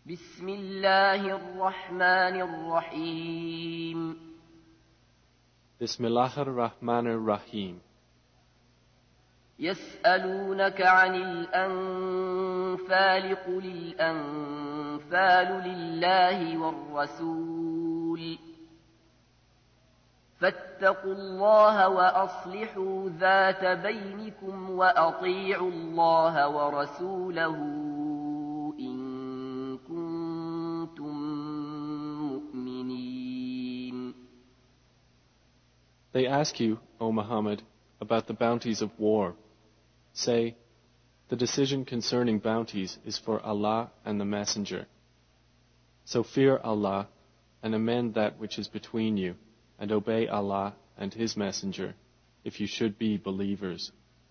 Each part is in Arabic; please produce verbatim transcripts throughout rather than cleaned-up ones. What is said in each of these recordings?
بسم الله الرحمن الرحيم بسم الله الرحمن الرحيم. يسألونك عن الأنفال قل الأنفال لله والرسول فاتقوا الله وأصلحوا ذات بينكم وأطيعوا الله ورسوله إن كنتم مؤمنين. They ask you, O Muhammad, about the bounties of war. Say, the decision concerning bounties is for Allah and the Messenger. So fear Allah and amend that which is between you, and obey Allah and His Messenger, if you should be believers.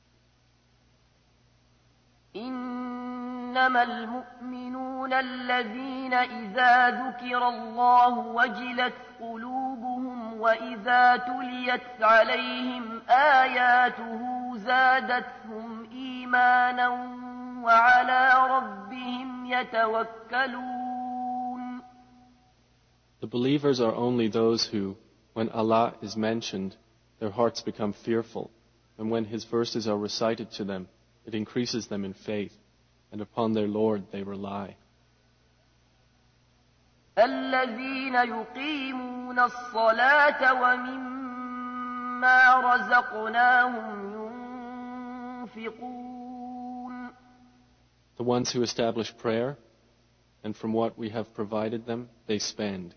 إنما المؤمنون الذين إذا ذكر الله وجلت قلوبهم وإذا تليت عليهم آياته زادتهم إيمانا وعلى ربهم يتوكلون. The believers are only those who, when Allah is mentioned, their hearts become fearful, and when His verses are recited to them, it increases them in faith, and upon their Lord they rely. الذين يقيمون الصلاة ومما رزقناهم ينفقون. The ones who establish prayer, and from what we have provided them, they spend.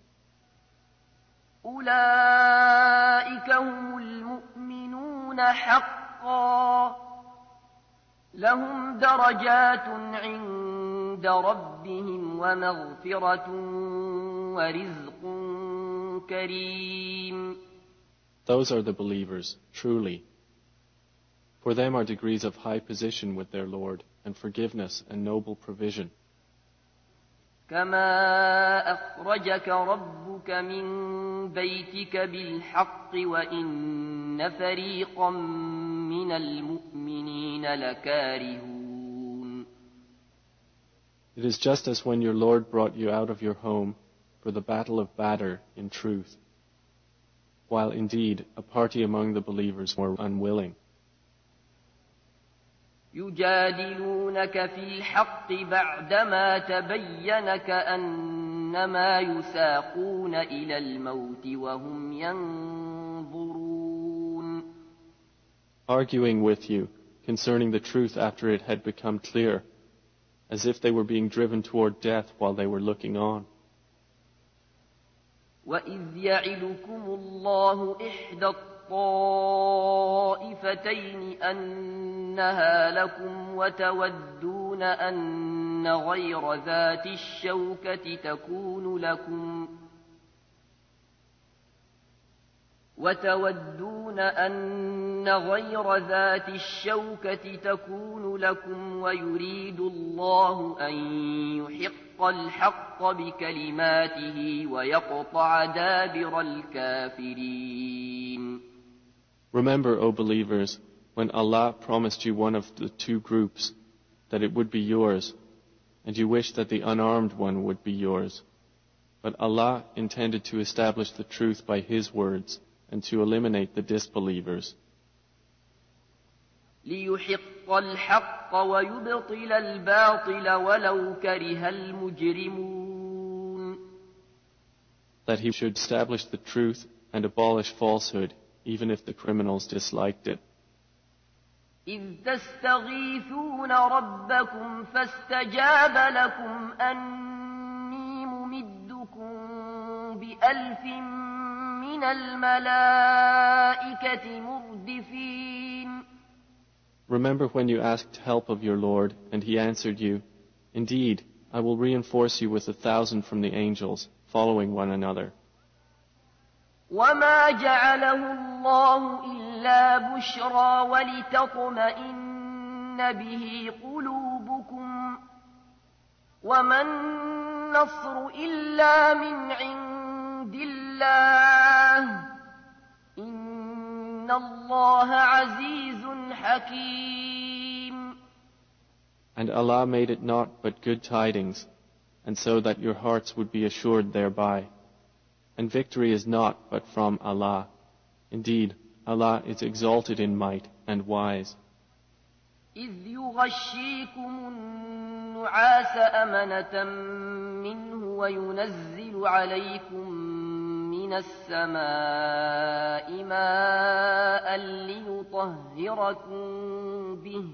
أولئك هم المؤمنون حقا لهم درجات عند ربهم ومغفرة ورزق كريم. Those are the believers, truly. For them are degrees of high position with their Lord, and forgiveness and noble provision. كما أخرجك ربك من بيتك بالحق وإن فريقا من المؤمنين لكارهون. It is just as when your Lord brought you out of your home for the battle of Badr in truth, while indeed a party among the believers were unwilling. يجادلونك في الحق بعدما تبين كأنما يساقون إلى الموت وهم ينظرون. Arguing with you concerning the truth after it had become clear, as if they were being driven toward death while they were looking on. وَإِذْ يَعِدُكُمُ اللَّهُ إِحْدَى الطَّائِفَتَيْنِ أَنَّهَا لَكُمْ وَتَوَدُّونَ أَنَّ غَيْرَ ذَاتِ الشَّوْكَةِ تَكُونُ لَكُمْ وتودون أن غير ذات الشوكة تكون لكم ويريد الله أن يحق الحق بكلماته ويقطع دابر الكافرين. Remember, O believers, when Allah promised you one of the two groups, that it would be yours, and you wished that the unarmed one would be yours. But Allah intended to establish the truth by His words, and to eliminate the disbelievers. ليحق الحق ويبطل الباطل ولو كره المجرمون. That He should establish the truth and abolish falsehood, even if the criminals disliked it. إذ تستغيثون ربكم فاستجاب لكم أني ممدكم بألف من الملائكة مردفين. Remember when you asked help of your Lord, and He answered you, "Indeed, I will reinforce you with a thousand from the angels, following one another." وما جعله الله إلا بشرى ولتطمئن به قلوبكم وما النصر إلا من عند الله إن الله عزيز حكيم. And Allah made it not but good tidings, and so that your hearts would be assured thereby. And victory is not but from Allah. Indeed, Allah is exalted in might and wise. إذ يغشيكم النعاس أمنة منه وينزل عليكم من السماء ماء ليطهركم به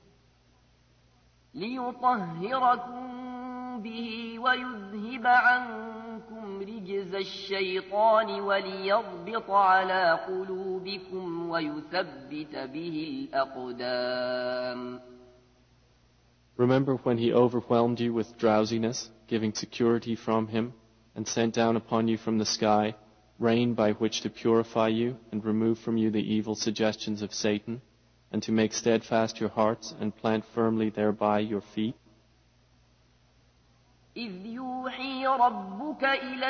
ليطهركم به ويذهب عنكم رجز الشيطان وليربط على قلوبكم ويثبت به الأقدام. Remember when he overwhelmed you with drowsiness, giving security from him, and sent down upon you from the sky rain by which to purify you and remove from you the evil suggestions of Satan, and to make steadfast your hearts and plant firmly thereby your feet? إذ يوحي ربك إلى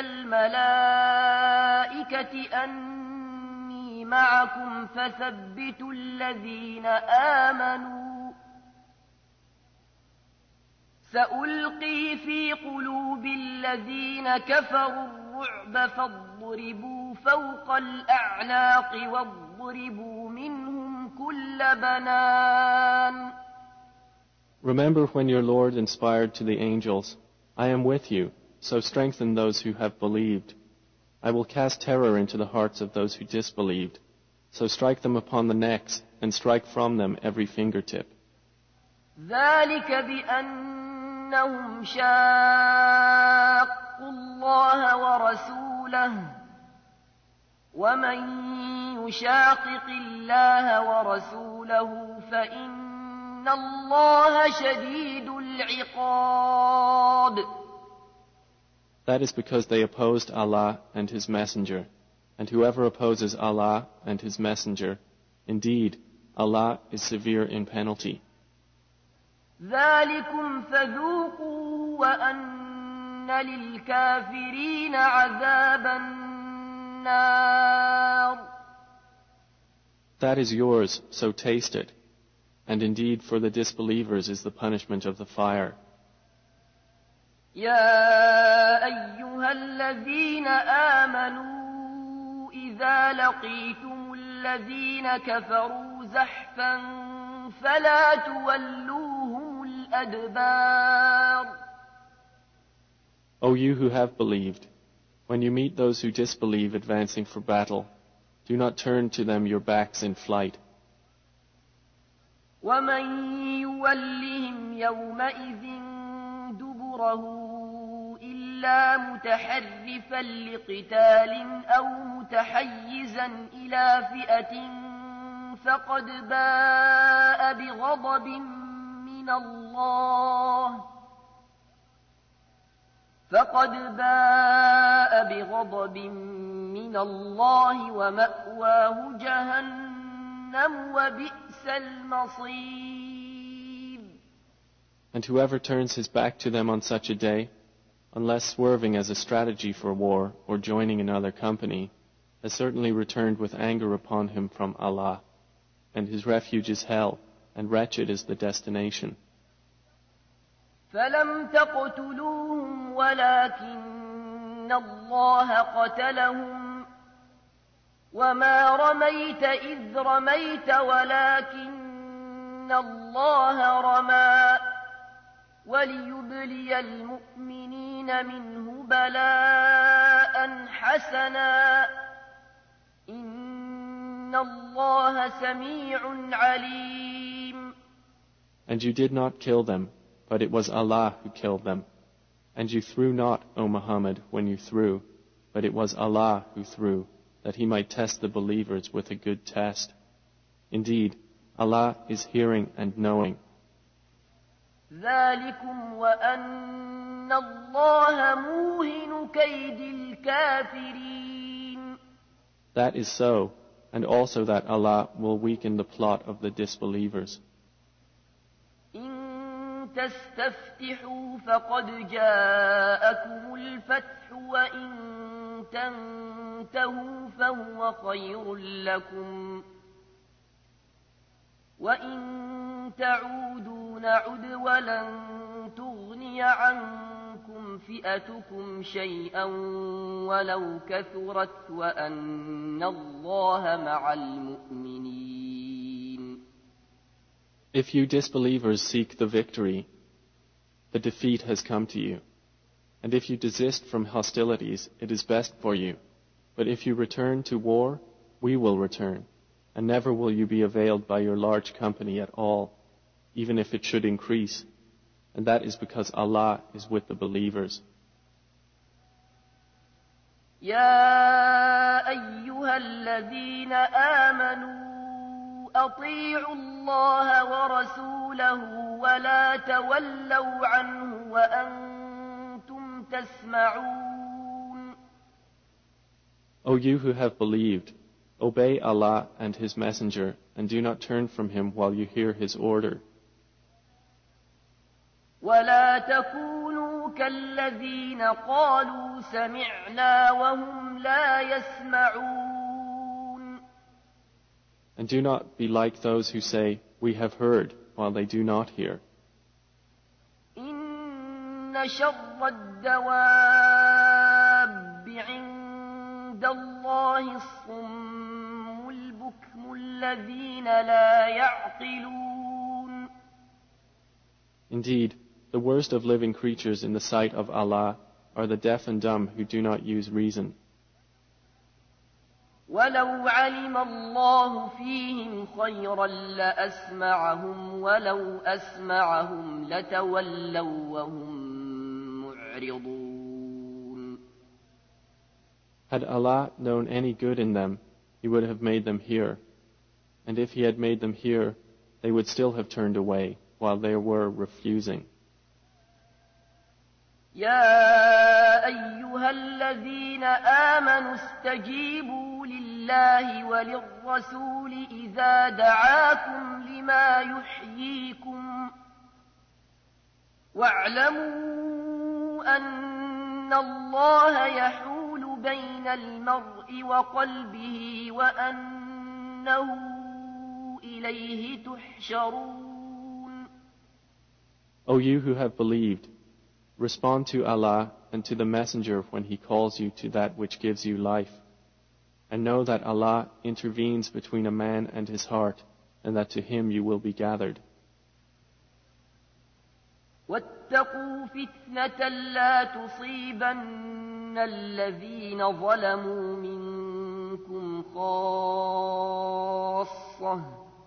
الملائكة أني معكم فثبتوا الذين آمنوا سألقي في قلوب الذين كفروا الرعب فاضربوا فوق الأعناق واضربوا منهم كل بنان. Remember when your Lord inspired to the angels, I am with you, so strengthen those who have believed. I will cast terror into the hearts of those who disbelieved, so strike them upon the necks and strike from them every fingertip. ذلك بأنهم شاقوا الله ورسوله ومن يشاقق الله ورسوله فإن الله شديد العقاب. That is because they opposed Allah and His Messenger, and whoever opposes Allah and His Messenger, indeed, Allah is severe in penalty. ذلكم فذوقوه وأن للكافرين عذاب النار. That is yours, so taste it. And indeed for the disbelievers is the punishment of the fire. يا أيها الذين آمنوا إذا لقيتم الذين كفروا زحفا فلا تولوهم الأدبار. O you who have believed, when you meet those who disbelieve advancing for battle, do not turn to them your backs in flight. ومن يولهم يومئذ دبره إلا متحرفا لقتال أو متحيزا إلى فئة فقد باء بغضب من الله فقد باء بغضب من الله ومأواه جهنم وبئس المصير. And whoever turns his back to them on such a day, unless swerving as a strategy for war or joining another company, has certainly returned with anger upon him from Allah, and his refuge is hell, and wretched is the destination. فلم تقتلوهم ولكن الله قتلهم وما رميت إذ رميت ولكن الله رمى وليبلي المؤمنين منه بلاء حسنا إن الله سميع عليم. And you did not kill them, but it was Allah who killed them. And you threw not, O Muhammad, when you threw, but it was Allah who threw, that He might test the believers with a good test. Indeed, Allah is hearing and knowing. ذلكم وأن الله موهن كيد الكافرين. That is so, and also that Allah will weaken the plot of the disbelievers. إن تستفتحوا فقد جاءكم الفتح وإن تنتهوا فهو خير لكم وإن تعودوا نعد ولن تغني عنكم فئتكم شيئا ولو كثرت وأن الله مع المؤمنين. If you disbelievers seek the victory, the defeat has come to you. And if you desist from hostilities, it is best for you. But if you return to war, we will return, and never will you be availed by your large company at all, even if it should increase. And that is because Allah is with the believers. يا أيها الذين آمنوا أطيعوا الله ورسوله ولا تولوا عنه وأنتم تسمعون. O you who have believed, obey Allah and His Messenger, and do not turn from Him while you hear His order. ولا تكونوا كالذين قالوا سمعنا وهم لا يسمعون. And do not be like those who say, we have heard, while they do not hear. إن شر الدواب عند الله الصم البكم الذين لا يعقلون. Indeed, the worst of living creatures in the sight of Allah are the deaf and dumb who do not use reason. ولو علم الله فيهم خيرا لأسمعهم ولو أسمعهم لتولوا وهم معرضون. Had Allah known any good in them, He would have made them hear. And if He had made them hear, they would still have turned away while they were refusing. يا أيها الذين آمنوا استجيبوا لله وللرسول إذا دعاكم لما يحييكم واعلموا أن الله يحول بين المرء وقلبه وأنه إليه تحشرون. O you who have believed, respond to Allah and to the Messenger when He calls you to that which gives you life. And know that Allah intervenes between a man and his heart, and that to Him you will be gathered. واتقوا فتنة لا تصيبن الذين ظلموا منكم خاصة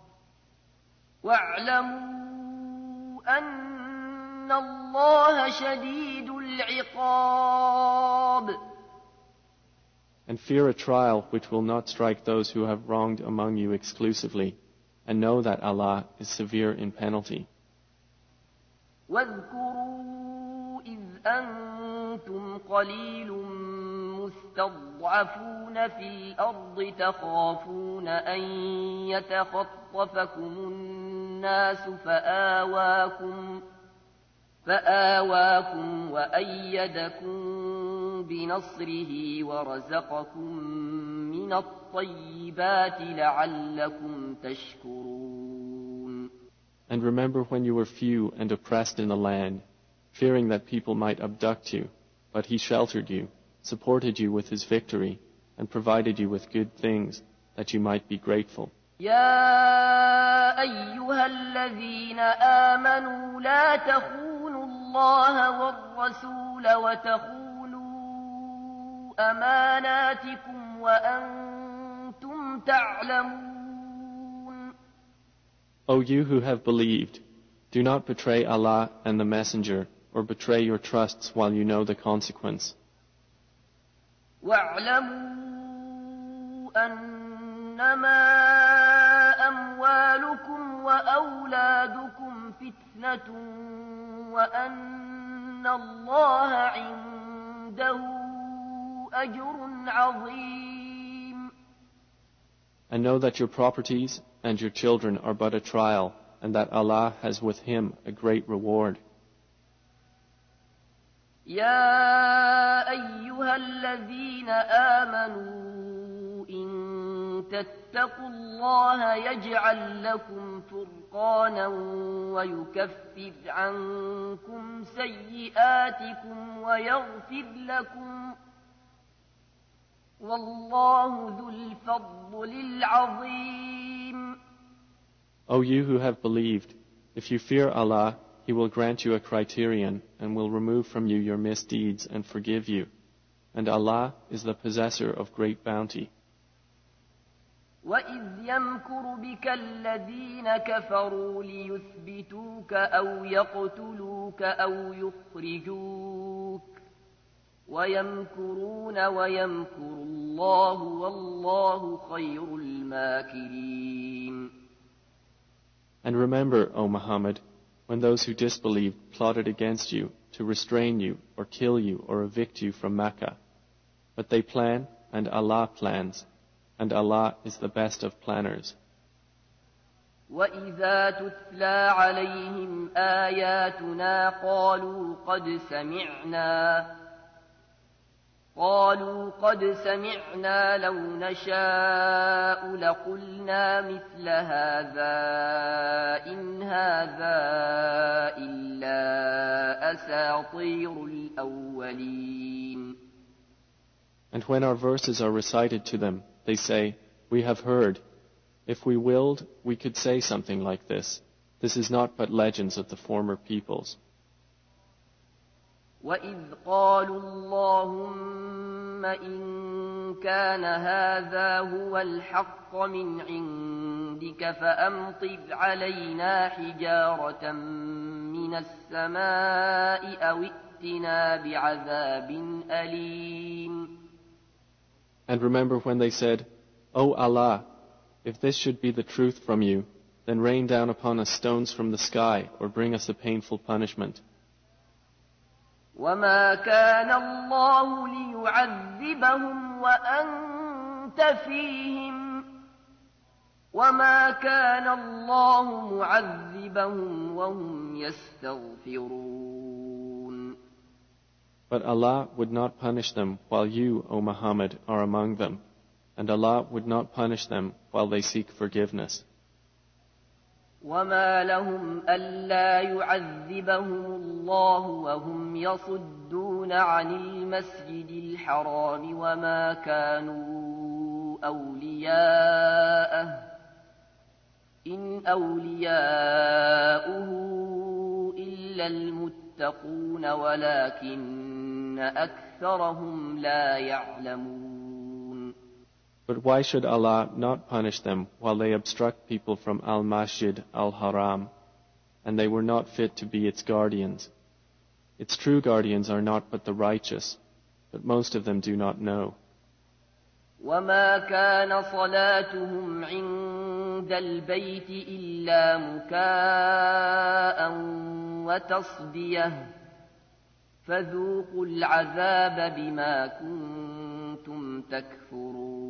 واعلموا أن الله شديد العقاب. And fear a trial which will not strike those who have wronged among you exclusively, and know that Allah is severe in penalty. واذكروا إذ أنتم قليل مستضعفون في الأرض تخافون أن يتخطفكم الناس فآواكم فآواكم وأيدكم بنصره ورزقكم من الطيبات لعلكم تشكرون. And remember when you were few and oppressed in the land, fearing that people might abduct you, but He sheltered you, supported you with His victory, and provided you with good things, that you might be grateful. يا أيها الذين آمنوا لا تخونوا الله والرسول وتخونوا أماناتكم وأنتم تعلمون. O you who have believed, do not betray Allah and the Messenger, or betray your trusts while you know the consequence. واعلموا أنما أموالكم وأولادكم فتنة وأن الله عنده أجر عظيم. And know that your properties and your children are but a trial, and that Allah has with Him a great reward. يا أيها الذين آمنوا إن تتقوا الله يجعل لكم فرقانا ويكفر عنكم سيئاتكم ويغفر لكم والله ذو الفضل العظيم. O you who have believed, if you fear Allah, He will grant you a criterion and will remove from you your misdeeds and forgive you. And Allah is the possessor of great bounty. وَإِذْ يَمْكُرُ بِكَ الَّذِينَ كَفَرُوا لِيُثْبِتُوكَ أَوْ يَقْتُلُوكَ أَوْ يُخْرِجُوكَ وَيَمْكُرُونَ وَيَمْكُرُ اللَّهُ وَاللَّهُ خَيْرُ الْمَاكِرِينَ. And remember, O Muhammad, when those who disbelieved plotted against you to restrain you or kill you or evict you from Mecca. But they plan, and Allah plans, and Allah is the best of planners. وَإِذَا تُتْلَى عَلَيْهِمْ آيَاتُنَا قَالُوا قَدْ سَمِعْنَا قَالُوا قَدْ سَمِعْنَا لَوْ نَشَاءُ لَقُلْنَا مِثْلَ هَذَا إِنْ هَذَا إِلَّا أَسَاطِيرُ الْأَوَّلِينَ. And when our verses are recited to them, they say, "We have heard. If we willed, we could say something like this. This is not but legends of the former peoples." وَإِذْ قَالُوا اللَّهُمَّ إِن كَانَ هَذَا هُوَ الْحَقَّ مِنْ عِندِكَ فَأَمْطِرْ عَلَيْنَا حِجَارَةً مِنَ السَّمَاءِ أَوْ ائْتِنَا بِعَذَابٍ أَلِيمٍ. And remember when they said, "O Allah, if this should be the truth from you, then rain down upon us stones from the sky or bring us a painful punishment." وَمَا كَانَ اللَّهُ لِيُعَذِّبَهُمْ وَأَنْتَ فِيهِمْ وَمَا كَانَ اللَّهُ مُعَذِّبَهُمْ وَهُمْ يَسْتَغْفِرُونَ. But Allah would not punish them while you, O Muhammad, are among them, and Allah would not punish them while they seek forgiveness. وَمَا لَهُمْ أَلَّا يُعَذِّبَهُمُ اللَّهُ وَهُمْ يَصُدُّونَ عَنِ الْمَسْجِدِ الْحَرَامِ وَمَا كَانُوا أَوْلِيَاءَهُ إِنْ أَوْلِيَاؤُهُ إِلَّا الْمُتَّقُونَ وَلَكِنَّ أَكْثَرَهُمْ لَا يَعْلَمُونَ. But why should Allah not punish them while they obstruct people from Al-Masjid Al-Haram, and they were not fit to be its guardians? Its true guardians are not but the righteous, but most of them do not know. وَمَا كَانَ صَلَاتُهُمْ عِندَ الْبَيْتِ إِلَّا مُكَاءً وَتَصْدِيَةً فَذُوقُوا الْعَذَابَ بِمَا كُنتُمْ تَكْفُرُونَ.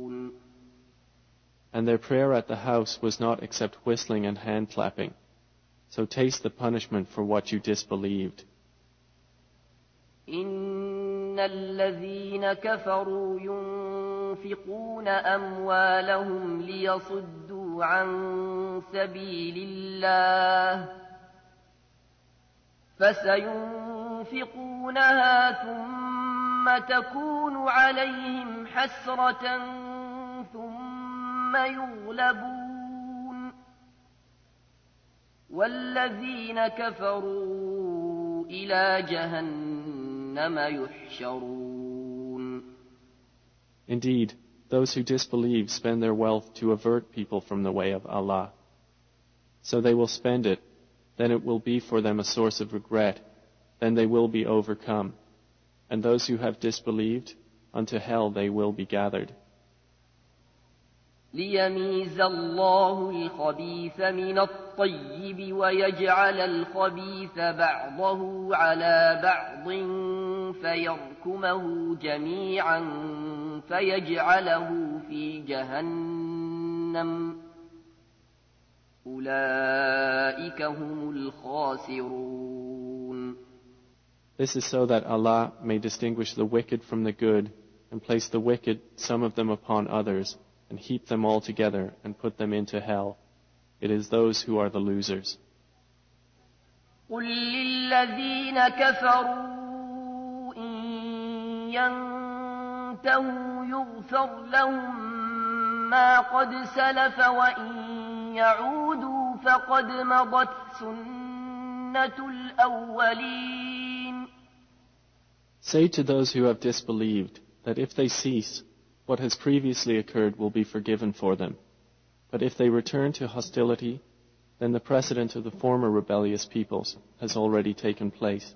And their prayer at the house was not except whistling and hand-clapping. So taste the punishment for what you disbelieved. إِنَّ الَّذِينَ كَفَرُوا يُنْفِقُونَ أَمْوَالَهُمْ لِيَصُدُّوا عَنْ سَبِيلِ اللَّهِ فَسَيُنْفِقُونَهَا ثُمَّ تَكُونُ عَلَيْهِمْ حَسْرَةً ثُمَّ يُغْلَبُونَ وَالَّذِينَ كَفَرُوا إِلَى جَهَنَّمَ يُحْشَرُونَ. Indeed, those who disbelieve spend their wealth to avert people from the way of Allah. So they will spend it, then it will be for them a source of regret, then they will be overcome. And those who have disbelieved, unto hell they will be gathered. لِيَمِيزَ اللَّهُ الْخَبِيثَ مِنَ الطَّيِّبِ وَيَجْعَلَ الْخَبِيثَ بَعْضَهُ عَلَى بَعْضٍ فَيَرْكُمَهُ جَمِيعًا فَيَجْعَلَهُ فِي جَهَنَّمَ أُولَئِكَ هُمُ الْخَاسِرُونَ. This is so that Allah may distinguish the wicked from the good and place the wicked, some of them upon others, and heap them all together and put them into hell. It is those who are the losers. قل للذين كفروا إن ينتهوا يغفر لهم ما قد سلف وإن يعودوا فقد مضت سنة الأولين. Say to those who have disbelieved that if they cease, what has previously occurred will be forgiven for them. But if they return to hostility, then the precedent of the former rebellious peoples has already taken place.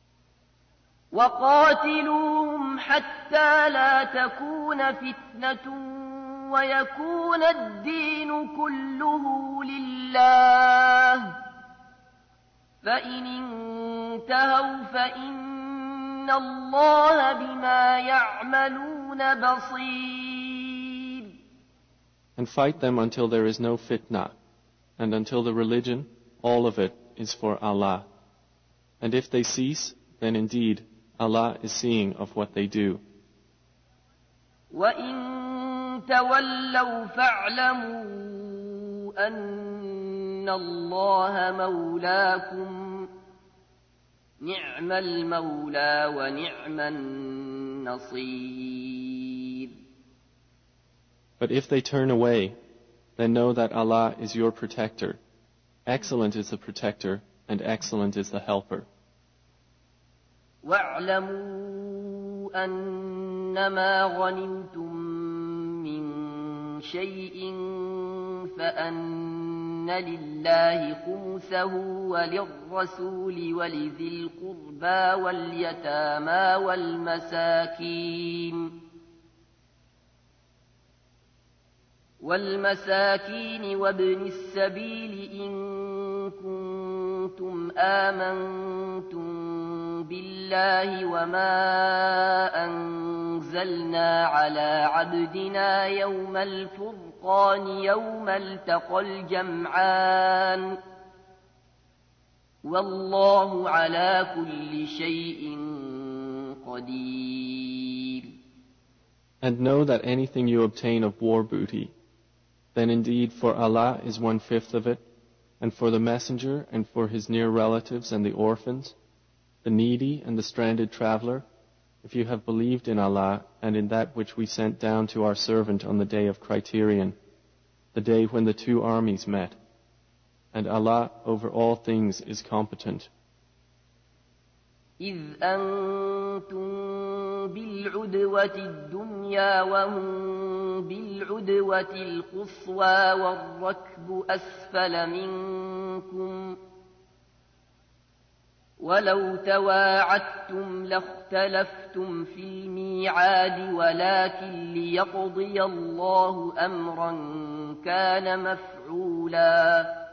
وقاتلوهم حتى لا تكون فتنة ويكون الدين كله لله فإن انتهوا فإن الله بما يعملون بصير. And fight them until there is no fitna, and until the religion, all of it, is for Allah. And if they cease, then indeed Allah is seeing of what they do. وَإِن تَوَلَّوْا فَاعْلَمُوا أَنَّ اللَّهَ مَوْلَاكُمْ نِعْمَ الْمَوْلَى وَنِعْمَ النَّصِيرُ. But if they turn away, then know that Allah is your protector. Excellent is the protector, and excellent is the helper. وَاعْلَمُوا أَنَّمَا غَنِمْتُم مِّن شَيْءٍ فَأَنَّ لِلَّهِ خُمُسَهُ وَلِلرَّسُولِ وَلِذِي الْقُرْبَى وَالْيَتَامَى وَالْمَسَاكِينِ والمساكين وابن السبيل إن كنتم آمنتم بالله وما أنزلنا على عبدنا يوم الفرقان يوم التقى الجمعان والله على كل شيء قدير. And know that anything you obtain of war booty, then indeed for Allah is one-fifth of it, and for the messenger and for his near relatives and the orphans, the needy and the stranded traveler, if you have believed in Allah and in that which we sent down to our servant on the day of criterion, the day when the two armies met. And Allah over all things is competent. إذ أنتم بالعدوة الدنيا وهم بالعدوة القصوى والركب أسفل منكم ولو تواعدتم لاختلفتم في الميعاد ولكن ليقضي الله أمرا كان مفعولا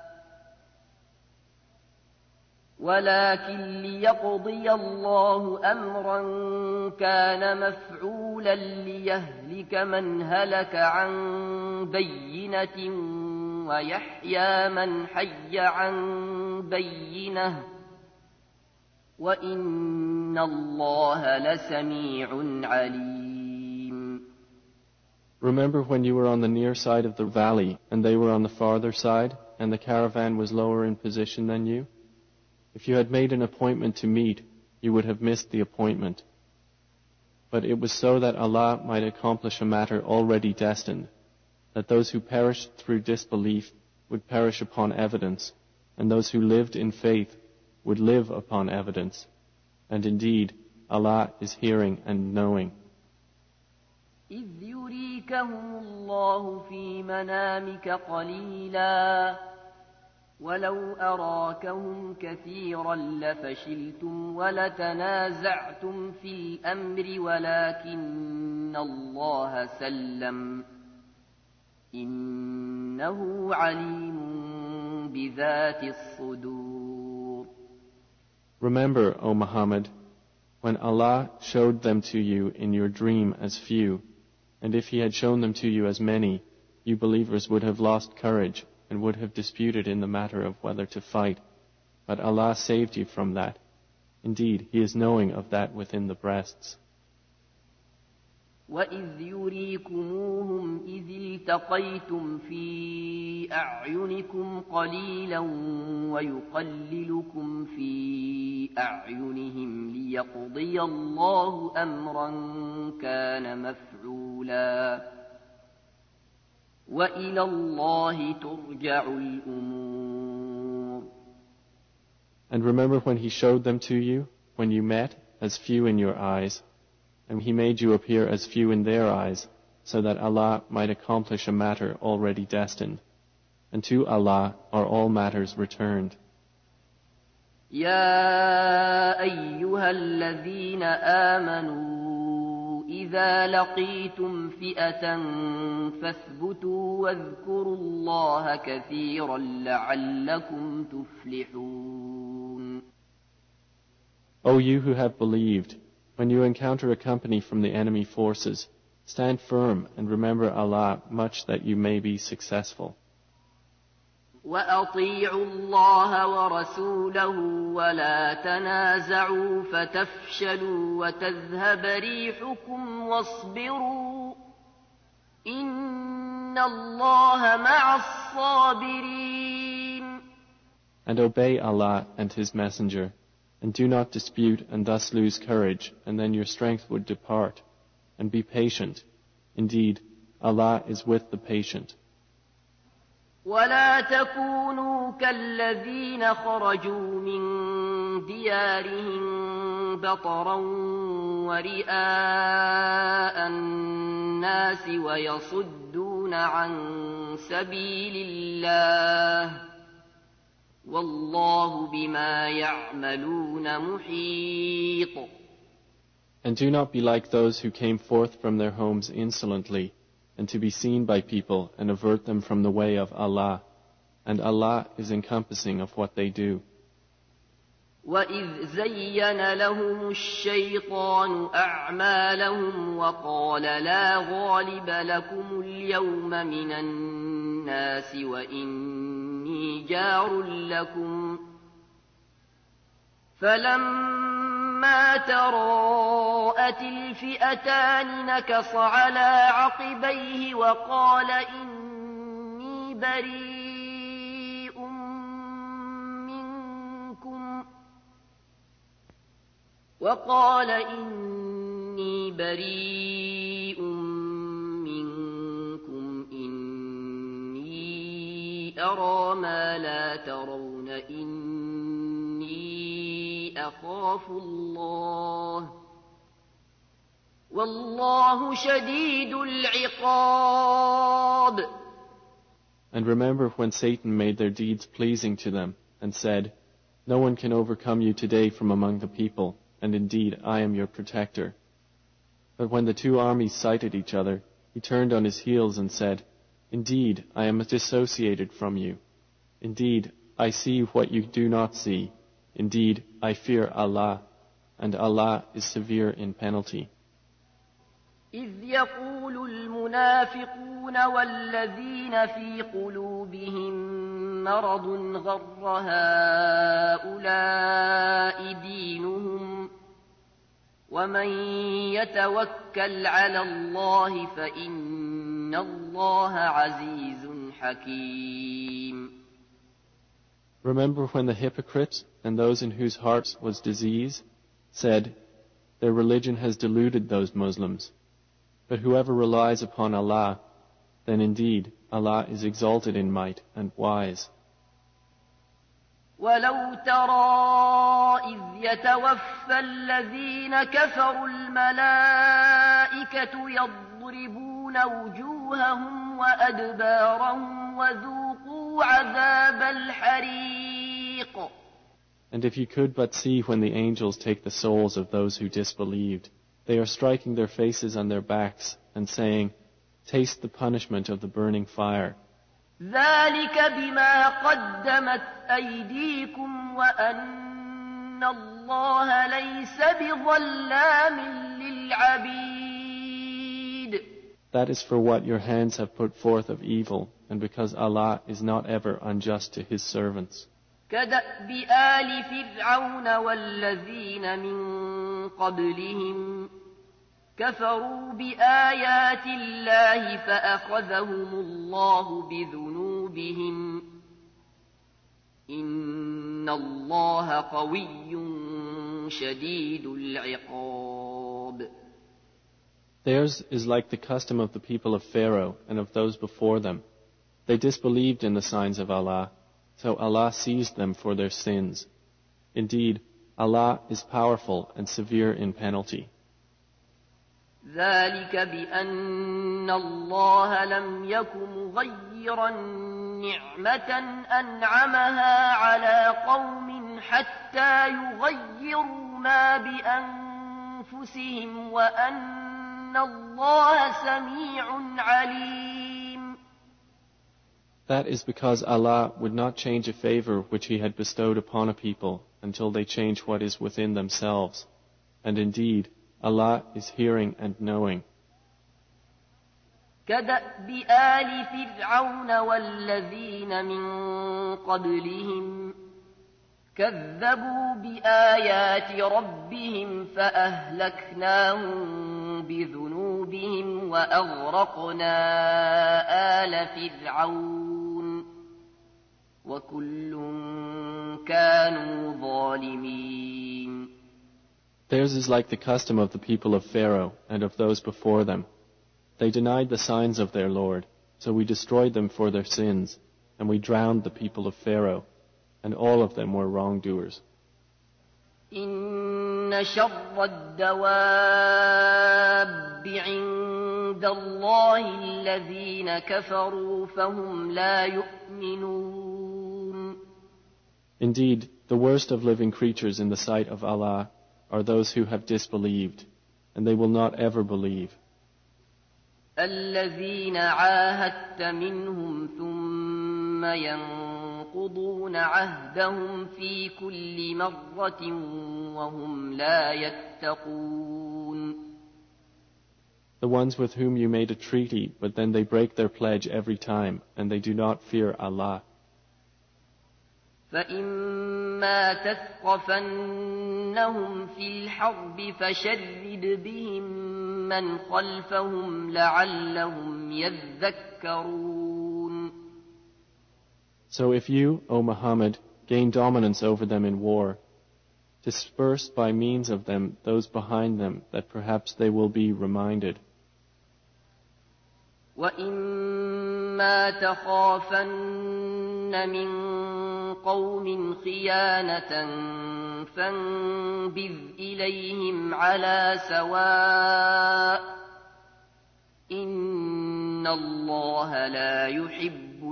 ولكن ليقضي الله أمرا كان مفعولا ليهلك من هلك عن بينة ويحيى من حي عن بينة وإن الله لسميع عليم. Remember when you were on the near side of the valley and they were on the farther side and the caravan was lower in position than you? If you had made an appointment to meet, you would have missed the appointment. But it was so that Allah might accomplish a matter already destined, that those who perished through disbelief would perish upon evidence, and those who lived in faith would live upon evidence. And indeed, Allah is hearing and knowing. إذ يريكهم الله في منامك قليلا ولو أراكهم كثيرا لفشلتم ولتنازعتم في الأمر ولكن الله سلم إنه عليم بذات الصدور. Remember, O Muhammad, when Allah showed them to you in your dream as few, and if He had shown them to you as many, you believers would have lost courage and would have disputed in the matter of whether to fight. But Allah saved you from that. Indeed, He is knowing of that within the breasts. وإذ يريكموهم إذ التقيتم في أعينكم قليلا ويقللكم في أعينهم ليقضي الله أمرا كان مفعولا وإلى الله ترجع الأمور. And remember when he showed them to you, when you met, as few in your eyes, and he made you appear as few in their eyes, so that Allah might accomplish a matter already destined. And to Allah are all matters returned. يا أيها الذين آمنوا إذا لقيتم فئة فاثبتوا واذكروا الله كثيرا لعلكم تفلحون. O you who have believed, when you encounter a company from the enemy forces, stand firm and remember Allah much that you may be successful. وأطيعوا الله ورسوله ولا تنازعوا فتفشلوا وتذهب ريحكم واصبروا إن الله مع الصابرين. And obey Allah and His Messenger, and do not dispute and thus lose courage, and then your strength would depart. And be patient. Indeed, Allah is with the patient. ولا تكونوا كالذين خرجوا من ديارهم بطرا ورئاء الناس ويصدون عن سبيل الله والله بما يعملون محيط. And do not be like those who came forth from their homes insolently, and to be seen by people and avert them from the way of Allah. And Allah is encompassing of what they do. وَإِذْ زَيَّنَ لَهُمُ الشَّيْطَانُ أَعْمَالَهُمْ وَقَالَ لَا غَالِبَ لَكُمُ الْيَوْمَ مِنَ النَّاسِ وَإِنِّي جَارٌ لَكُمْ فَلَمَّا تَرَاءَتِ الْفِئَتَانِ نَكَصَ عَلَى عَقِبَيْهِ وَقَالَ إِنِّي بَرِيءٌ مِنْكُمْ وَقَالَ إِنِّي بَرِيءٌ مِنْكُمْ إِنِّي أَرَى مَا لَا تَرَوْنَ إِنِّي أَخَافُ اللَّهَ وَاللَّهُ شَدِيدُ الْعِقَابِ. And remember when Satan made their deeds pleasing to them, and said, "No one can overcome you today from among the people, and indeed I am your protector." But when the two armies sighted each other, he turned on his heels and said, "Indeed, I am dissociated from you. Indeed, I see what you do not see. Indeed, I fear Allah, and Allah is severe in penalty." إذ يقول المنافقون والذين في قلوبهم مرض غر هؤلاء دينهم ومن يتوكل على الله فإن الله عزيز حكيم. Remember when the hypocrites and those in whose hearts was disease said, "Their religion has deluded those Muslims. But whoever relies upon Allah, then indeed Allah is exalted in might and wise." ولو ترى إذ يتوفى الذين كفروا الملائكة يضربون وجوههم وأدبارهم وذوقوا عذاب الحريق. And if you could but see when the angels take the souls of those who disbelieved, they are striking their faces on their backs and saying, "Taste the punishment of the burning fire." ذلك بما قدمت أيديكم وأن الله ليس بظلام للعبيد. That is for what your hands have put forth of evil, and because Allah is not ever unjust to His servants. كدأب آل فرعون والذين من قبلهم كفروا بآيات الله فأخذهم الله بذنوبهم إن الله قوي شديد العقاب. Theirs is like the custom of the people of Pharaoh and of those before them. They disbelieved in the signs of Allah, so Allah seized them for their sins. Indeed, Allah is powerful and severe in penalty. ذلك بأن الله لم يك مغيرا نعمة أنعمها على قوم حتى يغيروا ما بأنفسهم وأن الله سميع عليم. That is because Allah would not change a favor which He had bestowed upon a people until they change what is within themselves. And indeed, Allah is hearing and knowing. كدأب آل فرعون والذين من قبلهم كذبوا بآيات ربهم فأهلكناهم بذنوبهم وأغرقنا آل فرعون وكل كانوا ظالمين. Theirs is like the custom of the people of Pharaoh and of those before them. They denied the signs of their Lord, so we destroyed them for their sins, and we drowned the people of Pharaoh, and all of them were wrongdoers. إن شر الدواب عند الله الذين كفروا فهم لا يؤمنون. Indeed, the worst of living creatures in the sight of Allah are those who have disbelieved, and they will not ever believe. الذين عاهدت منهم ثم ينقضون عهدهم في كل مرة وهم لا يتقون. The ones with whom you made a treaty, but then they break their pledge every time, and they do not fear Allah. فإما تثقفنهم في الحرب فشرد بهم من خلفهم لعلهم يذكرون. So if you, O Muhammad, gain dominance over them in war, disperse by means of them those behind them that perhaps they will be reminded. وإما تخافن من قوم خيانة فانبذ إليهم على سواء إن الله لا يحب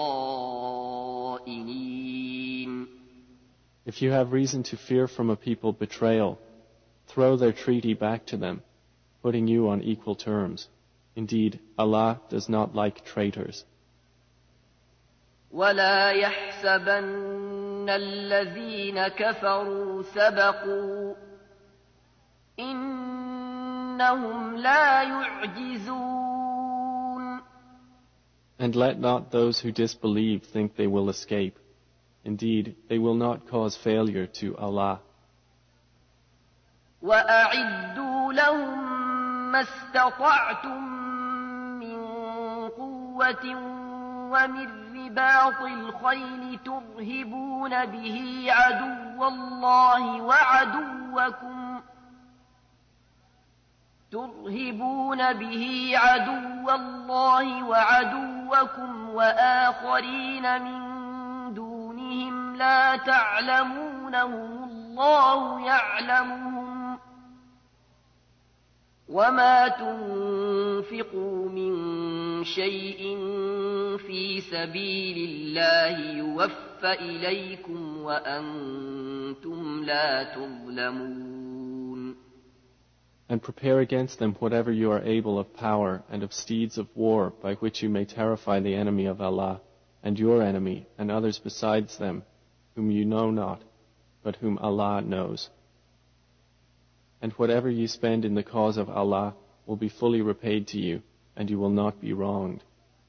الخائنين. If you have reason to fear from a people betrayal, throw their treaty back to them, putting you on equal terms. Indeed, Allah does not like traitors. ولا يحسبن الذين كفروا سبقوا إنهم لا يعجزون. And let not those who disbelieve think they will escape. Indeed, they will not cause failure to Allah. وأعدوا لهم ما استطعتم من قوة ومن رباط الخيل ترهبون به عدو الله وعدوكم ترهبون به عدو الله وعدوكم وآخرين من دونهم لا تعلمونهم الله يعلمهم وما تنفقوا من شيء في سبيل الله يوفى إليكم وأنتم لا تظلمون. And prepare against them whatever you are able of power and of steeds of war by which you may terrify the enemy of Allah and your enemy and others besides them whom you know not, but whom Allah knows. And whatever you spend in the cause of Allah will be fully repaid to you, and you will not be wronged.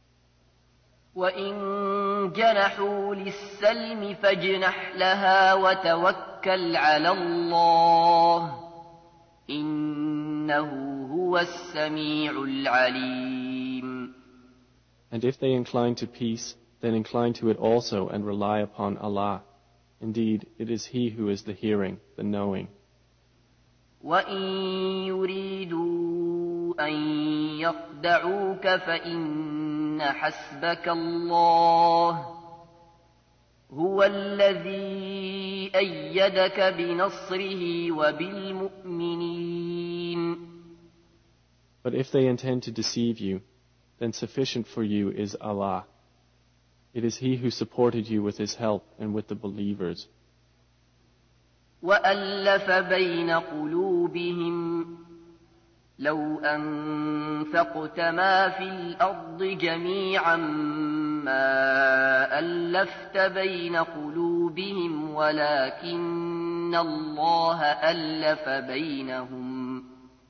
وَإِن جَنَحُوا لِلسَّلْمِ فَاجْنَحْ لَهَا وَتَوَكَّلْ عَلَى اللَّهِ إنه هو السميع العليم. And if they incline to peace, then incline to it also and rely upon Allah. Indeed, it is He who is the hearing, the knowing. وَإِن يُرِيدُوا أَن يَخْدَعُوكَ فَإِنَّ حَسْبَكَ اللَّهُ هُوَ الَّذِي أَيَّدَكَ بِنَصْرِهِ وَبِالْمُؤْمِنِينَ. But if they intend to deceive you, then sufficient for you is Allah. It is He who supported you with His help and with the believers. وَأَلَّفَ بَيْنَ قُلُوبِهِمْ لَوْ أَنفَقْتَ مَا فِي الْأَرْضِ جَمِيعًا مَا أَلَّفْتَ بَيْنَ قُلُوبِهِمْ وَلَكِنَّ اللَّهَ أَلَّفَ بَيْنَهُمْ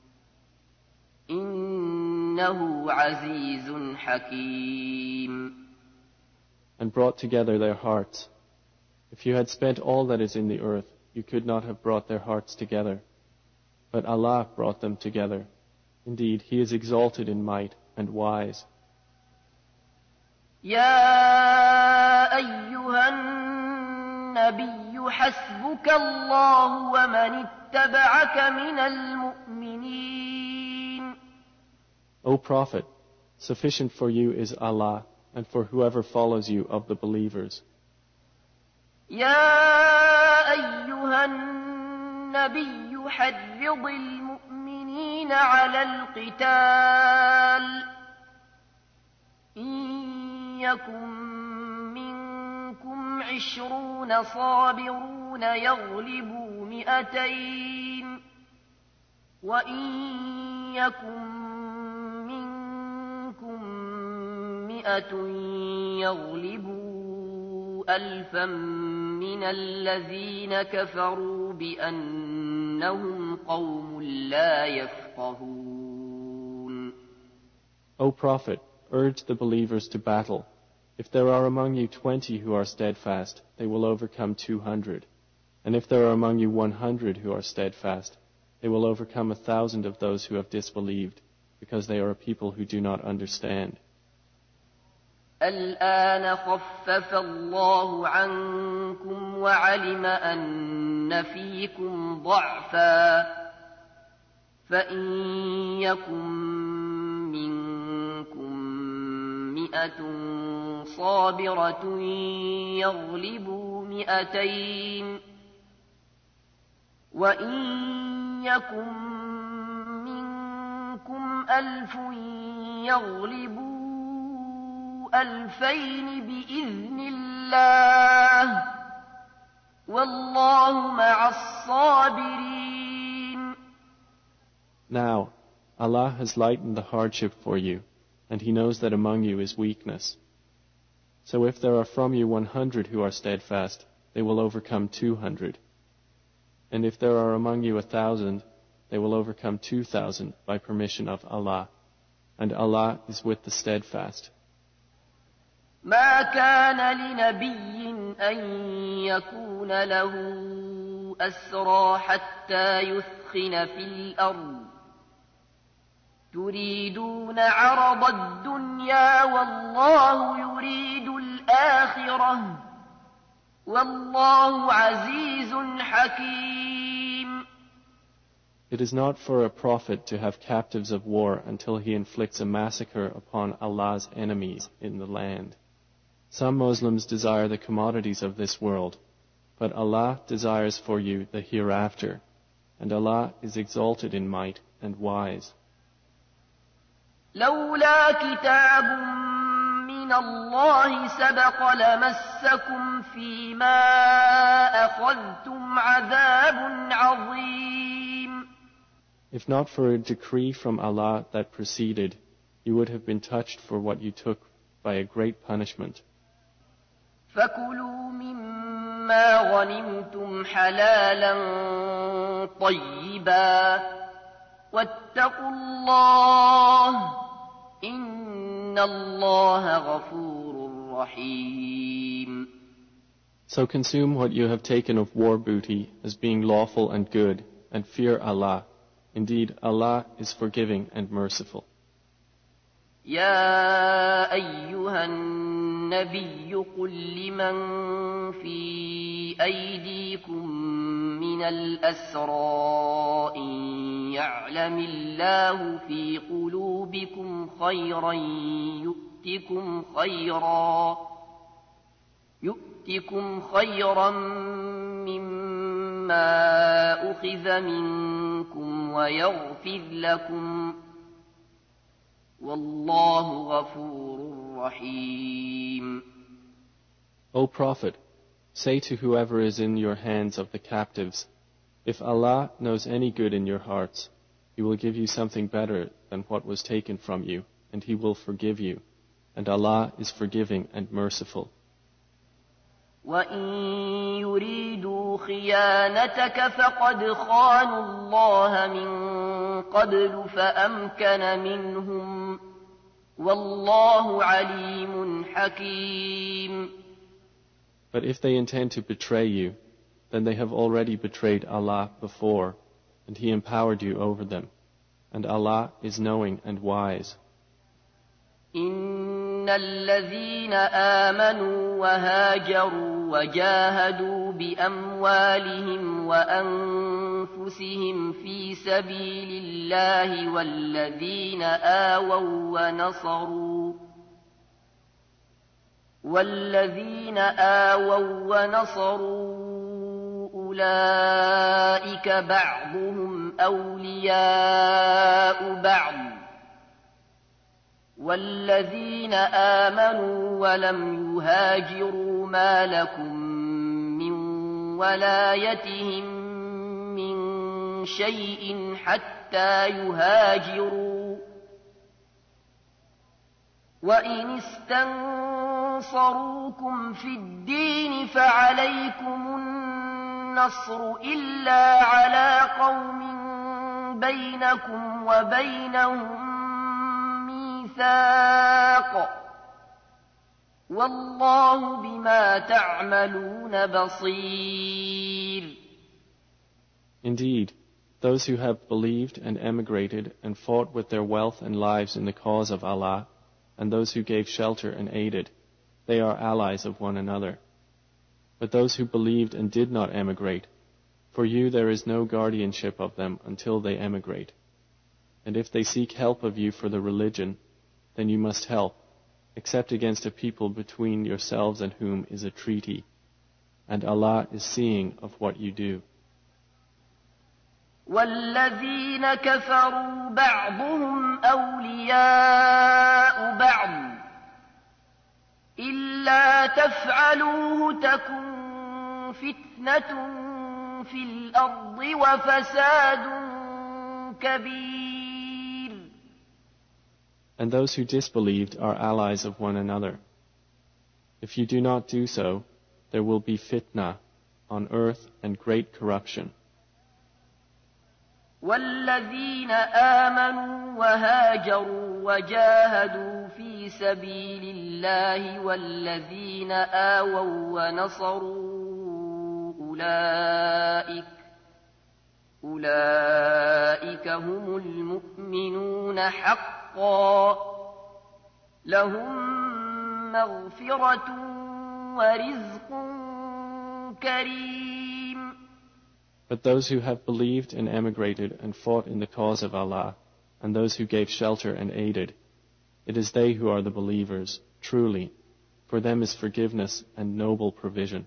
إِنَّهُ عَزِيزٌ حَكِيمٌ. And brought together their hearts. If you had spent all that is in the earth, you could not have brought their hearts together. But Allah brought them together. Indeed, He is exalted in might and wise. يا أيها النبي حسبك الله ومن اتبعك من المؤمنين. O Prophet, sufficient for you is Allah and for whoever follows you of the believers. يا أيها النبي حرض المؤمنين على القتال إن يكن منكم عشرون صابرون يغلبوا مئتين وإن يكن منكم مئة يغلبوا ألفا من الذين كفروا بأنهم قوم لا يفقهون. O Prophet, urge the believers to battle. If there are among you twenty who are steadfast, they will overcome two hundred. And if there are among you one hundred who are steadfast, they will overcome a thousand of those who have disbelieved, because they are a people who do not understand. الآن خفف الله عنكم وعلم أن فيكم ضعفا فإن يكن منكم مئة صابرة يغلبوا مئتين وإن يكن منكم ألف يغلبوا ألفين بإذن الله والله مع الصابرين. Now, Allah has lightened the hardship for you, and He knows that among you is weakness. So if there are from you one hundred who are steadfast, they will overcome two hundred. And if there are among you a thousand, they will overcome two thousand by permission of Allah. And Allah is with the steadfast. ما كان لنبي أن يكون له أسرى حتى يثخن في الأرض تريدون عرض الدنيا والله يريد الآخرة والله عزيز حكيم. It is not for a prophet to have captives of war until he inflicts a massacre upon Allah's enemies in the land. Some Muslims desire the commodities of this world, but Allah desires for you the hereafter, and Allah is exalted in might and wise. لولا كتاب من الله سبق لمسكم فيما أخذتم عذاب عظيم. If not for a decree from Allah that preceded, you would have been touched for what you took by a great punishment. فكلوا مما غنمتم حلالا طيبا واتقوا الله إن الله غفور رحيم. So consume what you have taken of war booty as being lawful and good, and fear Allah. Indeed, Allah is forgiving and merciful. يا أيها النبي قل لمن في أيديكم من الأسرى إن يعلم الله في قلوبكم خيرا يؤتكم خيرا يؤتكم خيرا مما أخذ منكم ويغفر لكم والله غفور رحيم. O Prophet, say to whoever is in your hands of the captives, if Allah knows any good in your hearts, He will give you something better than what was taken from you, and He will forgive you, and Allah is forgiving and merciful. وَإِن يُرِيدُوا خِيَانَتَكَ فَقَدْ خَانُوا اللَّهَ مِن قَبْلُ فَأَمْكَنَ مِنْهُمْ وَاللَّهُ عَلِيمٌ حَكِيمٌ. But if they intend to betray you, then they have already betrayed Allah before, and He empowered you over them, and Allah is knowing and wise. إن الذين آمنوا وهاجروا وجاهدوا بأموالهم وأنفسهم في سبيل الله والذين آووا ونصروا والذين آووا ونصروا أولئك بعضهم أولياء بعض والذين آمنوا ولم يهاجروا ما لكم من ولايتهم من شيء حتى يهاجروا وإن استنصروكم في الدين فعليكم النصر إلا على قوم بينكم وبينهم والله بما تعملون بصير. Indeed, those who have believed and emigrated and fought with their wealth and lives in the cause of Allah, and those who gave shelter and aided, they are allies of one another. But those who believed and did not emigrate, for you there is no guardianship of them until they emigrate. And if they seek help of you for the religion, then you must help, except against a people between yourselves and whom is a treaty. And Allah is seeing of what you do. وَالَّذِينَ كَفَرُوا بَعْضُهُمْ أَوْلِيَاءُ بَعْضٍ إِلَّا تَفْعَلُوهُ تَكُنْ فِتْنَةٌ فِي الْأَرْضِ وَفَسَادٌ كَبِيرٌ. And those who disbelieved are allies of one another. If you do not do so, there will be fitna on earth and great corruption. والذين آمنوا وهاجروا وجاهدوا في سبيل الله والذين آووا ونصروا أولئك أولئك هم المؤمنون حقا لهم مغفرة ورزق كريم. But those who have believed and emigrated and fought in the cause of Allah, and those who gave shelter and aided, it is they who are the believers, truly. For them is forgiveness and noble provision.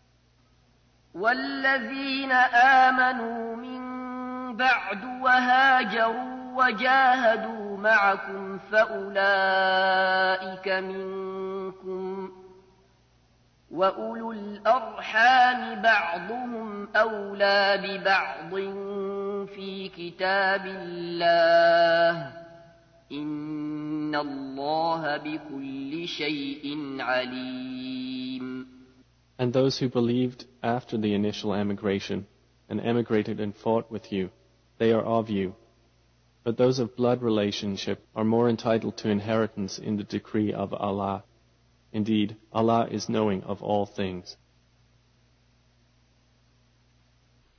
والذين آمنوا من بعد وهاجروا وجاهدوا معكم فأولئك منكم وأولو الأرحام بعضهم أولى ببعض في كتاب الله إن الله بكل شيء عليم. And those who believed after the initial emigration and emigrated and fought with you, they are of you. But those of blood relationship are more entitled to inheritance in the decree of Allah. Indeed, Allah is knowing of all things.